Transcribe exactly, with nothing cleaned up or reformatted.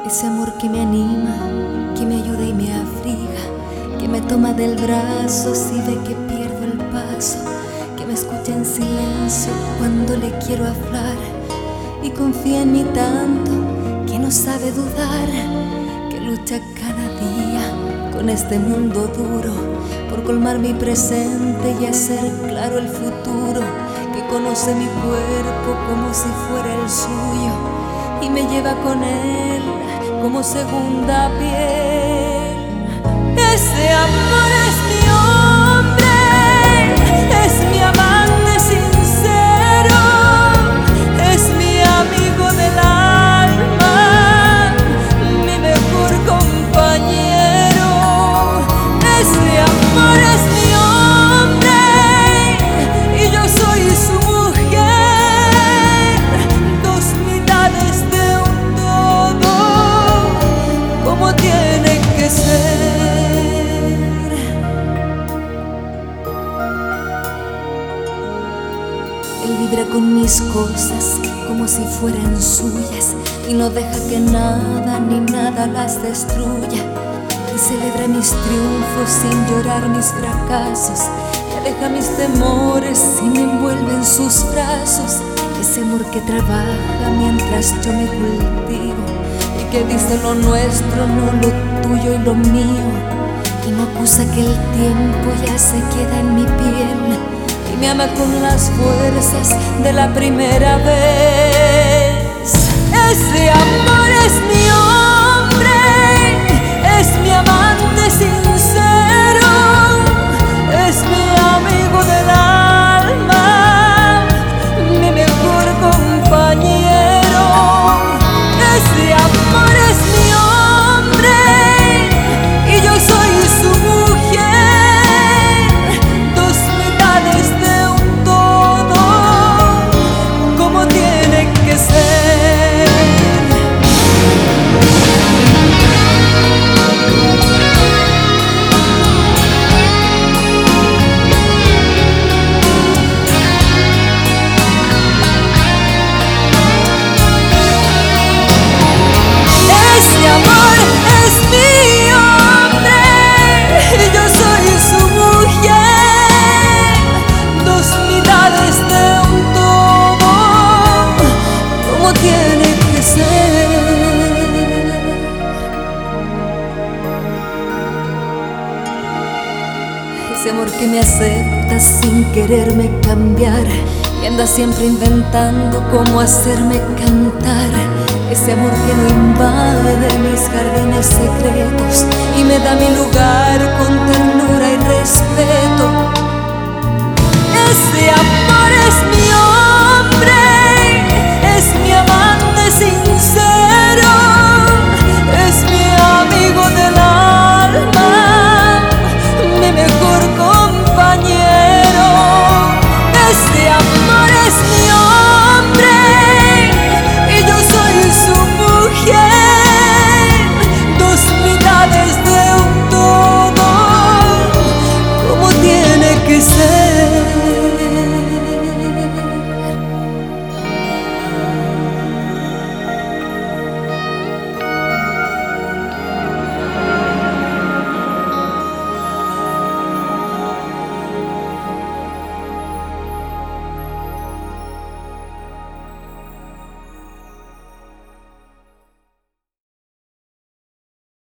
Ese amor que me anima, que me ayuda y me abriga, que me toma del brazo si ve que pierdo el paso, que me escucha en silencio cuando le quiero hablar y confía en mí tanto que no sabe dudar, que lucha cada día con este mundo duro por colmar mi presente y hacer claro el futuro, que conoce mi cuerpo como si fuera el suyo y me lleva con él como segunda piel. Ese amor es mi hombre, es mi amante sincero, es mi amigo del alma, mi mejor compañero. Ese amor es mi hombre y yo soy su mujer, dos mitades de un todo, como tiene que ser. Él vibra con mis cosas como si fueran suyas y no deja que nada ni nada las destruya, y celebra mis triunfos sin llorar mis fracasos, y aleja mis temores y me envuelve en sus brazos. Ese amor que trabaja mientras yo me cultivo y que dice lo nuestro, no lo tuyo y lo mío, y no acusa que el tiempo ya se queda en mi piel y me ama con las fuerzas de la primera vez. Ese amor es mi hombre, es mi amante sincero, es mi amigo del alma, mi mejor compañero. Ese amor es mi hombre y yo soy su mujer, dos mitades de un todo, como tiene que ser. Ese amor es mi hombre y yo soy su mujer, dos mitades de un todo, como tiene que ser. Ese amor que me acepta sin quererme cambiar y anda siempre inventando cómo hacerme cantar. Ese amor que no invade mis jardines secretos y me da mi lugar con ternura y respeto. Ese amor es mi